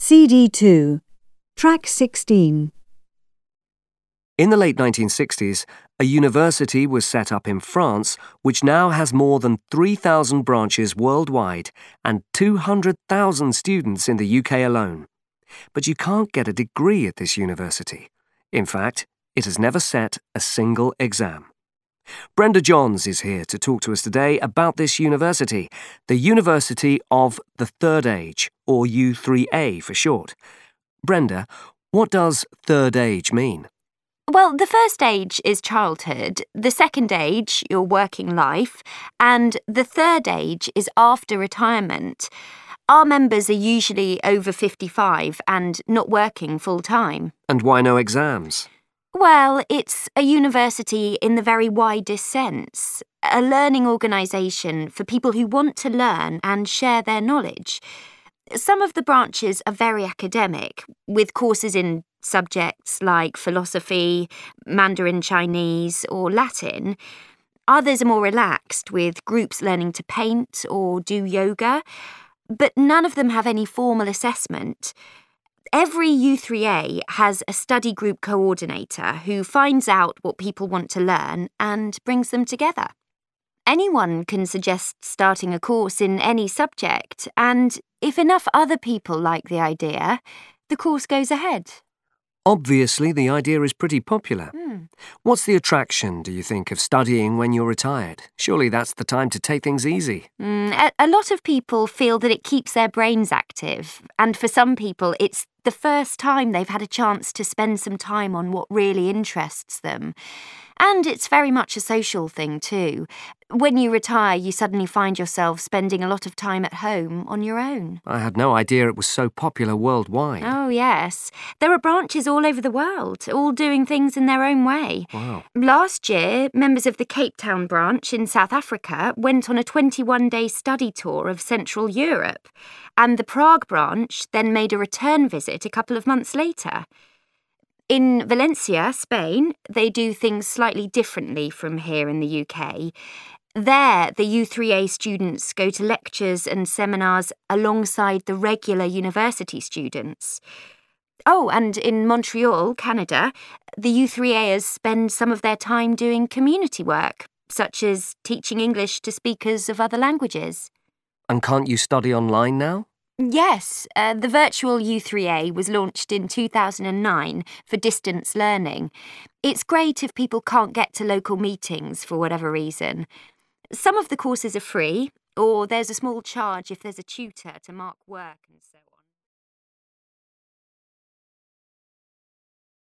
CD2, Track 16. In the late 1960s, a university was set up in France which now has more than 3,000 branches worldwide and 200,000 students in the UK alone. But you can't get a degree at this university. In fact, it has never set a single exam. Brenda Johns is here to talk to us today about this university, the University of the Third Age, or U3A for short. Brenda, what does Third Age mean? Well, the first age is childhood, the second age, your working life, and the third age is after retirement. Our members are usually over 55 and not working full-time. And why no exams? Well, it's a university in the very widest sense, a learning organisation for people who want to learn and share their knowledge. Some of the branches are very academic, with courses in subjects like philosophy, Mandarin Chinese or Latin. Others are more relaxed, with groups learning to paint or do yoga, but none of them have any formal assessment. Every U3A has a study group coordinator who finds out what people want to learn and brings them together. Anyone can suggest starting a course in any subject, and if enough other people like the idea, the course goes ahead. Obviously, the idea is pretty popular. What's the attraction, do you think, of studying when you're retired? Surely that's the time to take things easy. A lot of people feel that it keeps their brains active, and for some people it's the first time they've had a chance to spend some time on what really interests them. And it's very much a social thing too. When you retire, you suddenly find yourself spending a lot of time at home on your own. I had no idea it was so popular worldwide. Oh, yes. There are branches all over the world, all doing things in their own way. Wow. Last year, members of the Cape Town branch in South Africa went on a 21-day study tour of Central Europe, and the Prague branch then made a return visit a couple of months later. In Valencia, Spain, they do things slightly differently from here in the UK. There, the U3A students go to lectures and seminars alongside the regular university students. Oh, and in Montreal, Canada, the U3Aers spend some of their time doing community work, such as teaching English to speakers of other languages. And can't you study online now? Yes, the virtual U3A was launched in 2009 for distance learning. It's great if people can't get to local meetings for whatever reason. Some of the courses are free, or there's a small charge if there's a tutor to mark work and so on.